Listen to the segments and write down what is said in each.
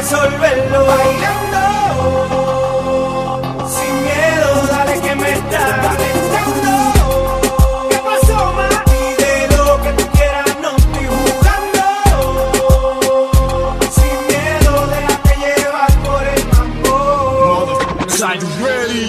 resolverlo. Bailando, sin miedo, dale que me está calentando. ¿Qué pasó, ma? Pide lo que tú quieras, no estoy jugando. Sin miedo, déjate llevar por el mambo. Are you ready?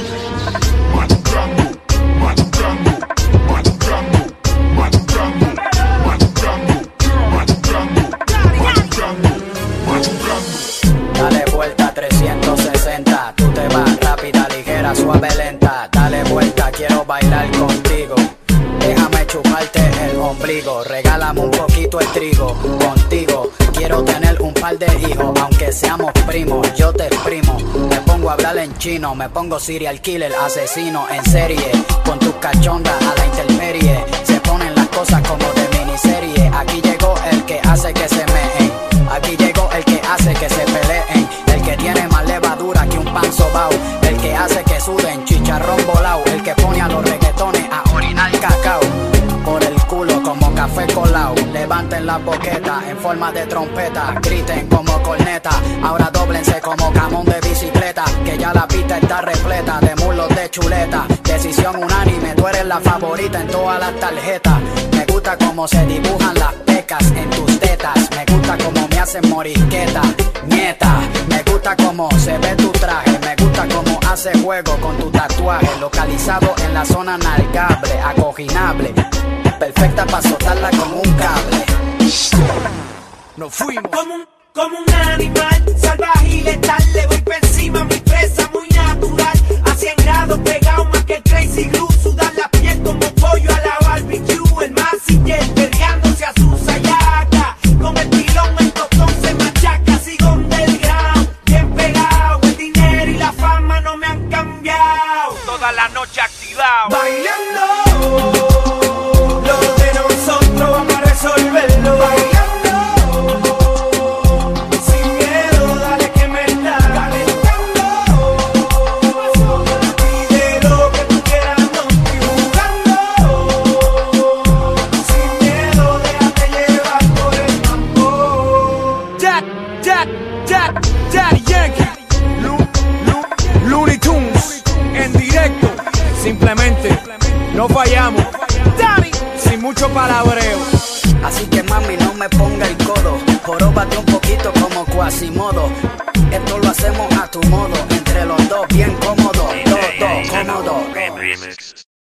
Dale vuelta 360, tú te vas rápida, ligera, suave, lenta. Dale vuelta, quiero bailar contigo. Déjame chuparte el ombligo, regálame un poquito el trigo. Contigo quiero tener un par de hijos, aunque seamos primos, yo te exprimo. Me pongo a hablar en chino, me pongo serial killer, asesino en serie. Con tus cachondas a la intemperie, se ponen las cosas como de miniserie. Aquí llegó el que hace que se meen, aquí llegó el que hace que se peleen, el que tiene más levadura que un pan sobao, el que hace que suden chicharrón volao, el que pone a los reggaetones a orinar cacao por el culo como café colao. Levanten las boquetas en forma de trompeta, griten como corneta, ahora dóblense como camón de bicicleta, que ya la pista está repleta de mulos de chuleta. Decisión unánime, tú eres la favorita en todas las tarjetas. Me gusta cómo se dibujan las pecas en tus tetas, me gusta cómo me hacen morisqueta, nieta. Me gusta cómo se ve tu traje, me gusta cómo hace juego con tu tatuaje, localizado en la zona nalgable, acoginable, perfecta para soltarla como un cable. Nos fuimos como un animal salvaje y letal. Le voy por encima, muy presa, muy natural. A 100 grados pegado más que el Crazy Glue. Sudar la piel como pollo a la barbecue. El Mazinger perreándose a su sayaca. Con el pilón el tostón se machaca. Sigo underground, bien pegado. El dinero y la fama no me han cambiado. Toda la noche activado, bailando. Lo de nosotros vamos a resolverlo. Bailando. Simplemente no fallamos, sin mucho palabreo. Así que mami no me ponga el codo, joróbate un poquito como Quasimodo. Esto lo hacemos a tu modo, entre los dos bien cómodo, todo cómodo.